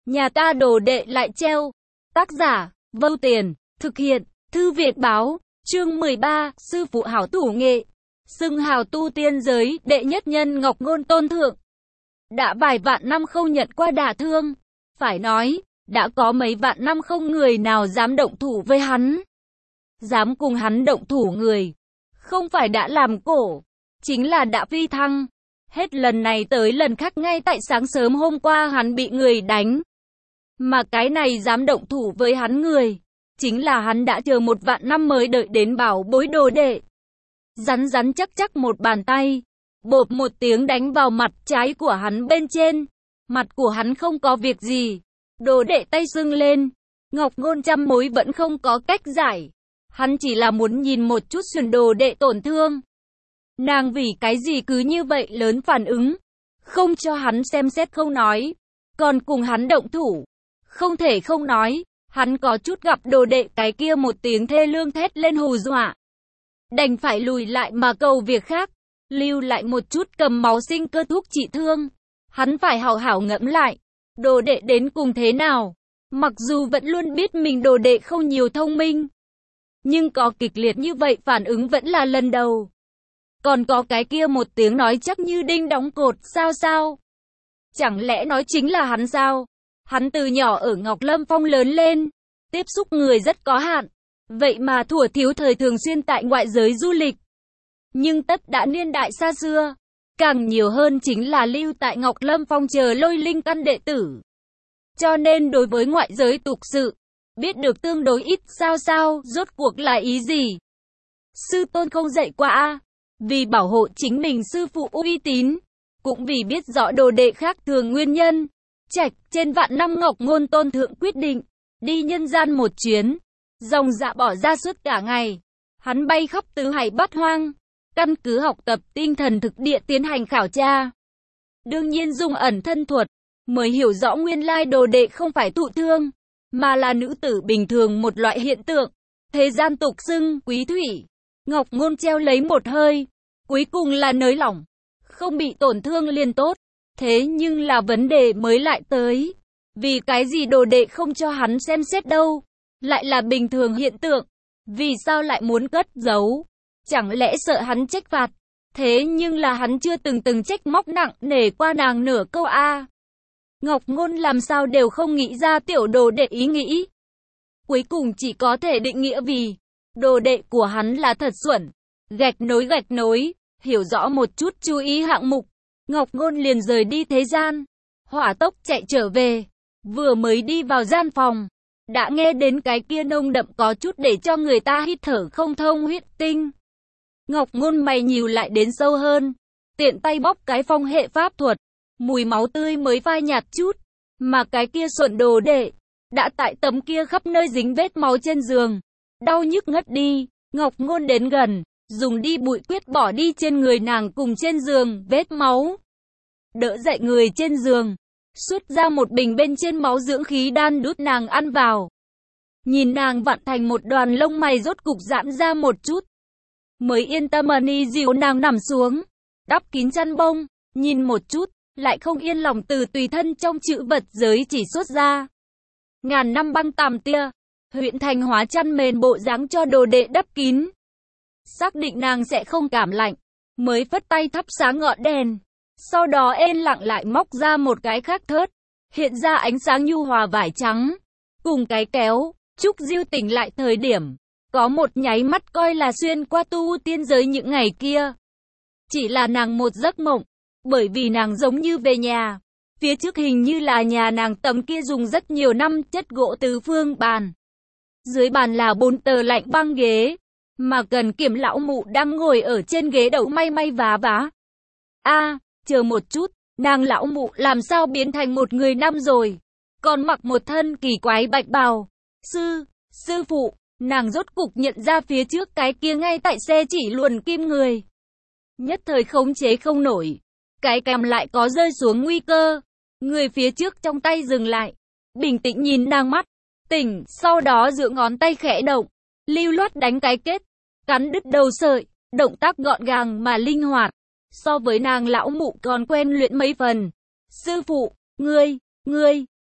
Nhà ta đồ đệ lại treo. Tác giả, Vâu Tiền, thực hiện, Thư viện báo, chương 13, sư phụ hảo thủ nghệ. Xưng hào tu tiên giới, đệ nhất nhân Ngọc Ngôn Tôn Thượng. Đã vài vạn năm không nhận qua đả thương. Phải nói, đã có mấy vạn năm không người nào dám động thủ với hắn. Dám cùng hắn động thủ người. Không phải đã làm cổ, chính là đã phi thăng. Hết lần này tới lần khác ngay tại sáng sớm hôm qua hắn bị người đánh. Mà cái này dám động thủ với hắn người, chính là hắn đã chờ một vạn năm mới đợi đến bảo bối đồ đệ. Rắn rắn chắc chắc một bàn tay, bộp một tiếng đánh vào mặt trái của hắn bên trên. Mặt của hắn không có việc gì, đồ đệ tay sưng lên. Ngọc Ngôn trăm mối vẫn không có cách giải. Hắn chỉ là muốn nhìn một chút sườn đồ đệ tổn thương. Nàng vì cái gì cứ như vậy lớn phản ứng, không cho hắn xem xét không nói, còn cùng hắn động thủ. Không thể không nói, hắn có chút gặp đồ đệ cái kia một tiếng thê lương thét lên hù dọa. Đành phải lùi lại mà cầu việc khác, lưu lại một chút cầm máu sinh cơ thuốc trị thương. Hắn phải hảo hảo ngẫm lại, đồ đệ đến cùng thế nào. Mặc dù vẫn luôn biết mình đồ đệ không nhiều thông minh, nhưng có kịch liệt như vậy phản ứng vẫn là lần đầu. Còn có cái kia một tiếng nói chắc như đinh đóng cột, sao? Chẳng lẽ nói chính là hắn sao? Hắn từ nhỏ ở Ngọc Lâm Phong lớn lên, tiếp xúc người rất có hạn, vậy mà thuở thiếu thời thường xuyên tại ngoại giới du lịch. Nhưng tất đã niên đại xa xưa, càng nhiều hơn chính là lưu tại Ngọc Lâm Phong chờ lôi linh căn đệ tử. Cho nên đối với ngoại giới tục sự, biết được tương đối ít, sao, rốt cuộc là ý gì? Sư tôn không dạy qua, vì bảo hộ chính mình sư phụ uy tín, cũng vì biết rõ đồ đệ khác thường nguyên nhân. Trạch, trên vạn năm Ngọc Ngôn Tôn Thượng quyết định, đi nhân gian một chuyến, dòng dạ bỏ ra suốt cả ngày. Hắn bay khắp tứ hải bát hoang, căn cứ học tập tinh thần thực địa tiến hành khảo tra. Đương nhiên dùng ẩn thân thuật, mới hiểu rõ nguyên lai đồ đệ không phải thụ thương, mà là nữ tử bình thường một loại hiện tượng. Thế gian tục xưng, quý thủy. Ngọc Ngôn treo lấy một hơi, cuối cùng là nới lỏng, không bị tổn thương liền tốt. Thế nhưng là vấn đề mới lại tới. Vì cái gì đồ đệ không cho hắn xem xét đâu? Lại là bình thường hiện tượng. Vì sao lại muốn cất giấu? Chẳng lẽ sợ hắn trách phạt? Thế nhưng là hắn chưa từng trách móc nặng nề qua nàng nửa câu a. Ngọc Ngôn làm sao đều không nghĩ ra tiểu đồ đệ ý nghĩ. Cuối cùng chỉ có thể định nghĩa vì đồ đệ của hắn là thật xuẩn. Gạch nối, hiểu rõ một chút chú ý hạng mục. Ngọc Ngôn liền rời đi thế gian, hỏa tốc chạy trở về. Vừa mới đi vào gian phòng, đã nghe đến cái kia nồng đậm có chút để cho người ta hít thở không thông huyết tinh. Ngọc Ngôn mày nhíu lại đến sâu hơn, tiện tay bóp cái phong hệ pháp thuật, mùi máu tươi mới phai nhạt chút, mà cái kia xuẩn đồ đệ đã tại tấm kia khắp nơi dính vết máu trên giường, đau nhức ngất đi. Ngọc Ngôn đến gần, dùng đi bụi quyết bỏ đi trên người nàng cùng trên giường vết máu. Đỡ dậy người trên giường, xuất ra một bình bên trên máu dưỡng khí đan đút nàng ăn vào. Nhìn nàng vặn thành một đoàn, lông mày rốt cục giãn ra một chút, mới yên tâm ni dìu nàng nằm xuống, đắp kín chăn bông, nhìn một chút, lại không yên lòng từ tùy thân trong chữ vật giới chỉ xuất ra ngàn năm băng tàm tia, huyện thành hóa chăn mền bộ dáng cho đồ đệ đắp kín. Xác định nàng sẽ không cảm lạnh, mới phất tay thắp sáng ngọn đèn. Sau đó ên lặng lại móc ra một cái khác thớt, hiện ra ánh sáng nhu hòa vải trắng, cùng cái kéo. Trúc Diêu tỉnh lại thời điểm, có một nháy mắt coi là xuyên qua tu tiên giới những ngày kia. Chỉ là nàng một giấc mộng, bởi vì nàng giống như về nhà. Phía trước hình như là nhà nàng tấm kia dùng rất nhiều năm chất gỗ tứ phương bàn. Dưới bàn là 4 tờ lạnh băng ghế, mà Cần Kiểm lão mụ đang ngồi ở trên ghế đầu may vá. Chờ một chút, nàng lão mụ làm sao biến thành một người nam rồi, còn mặc một thân kỳ quái bạch bào. Sư phụ, nàng rốt cục nhận ra phía trước cái kia ngay tại xe chỉ luồn kim người. Nhất thời khống chế không nổi, cái cằm lại có rơi xuống nguy cơ. Người phía trước trong tay dừng lại, bình tĩnh nhìn nàng mắt, tỉnh, sau đó giữa ngón tay khẽ động, lưu loát đánh cái kết, cắn đứt đầu sợi, động tác gọn gàng mà linh hoạt. So với nàng lão mụ còn quen luyện mấy phần. Sư phụ, ngươi,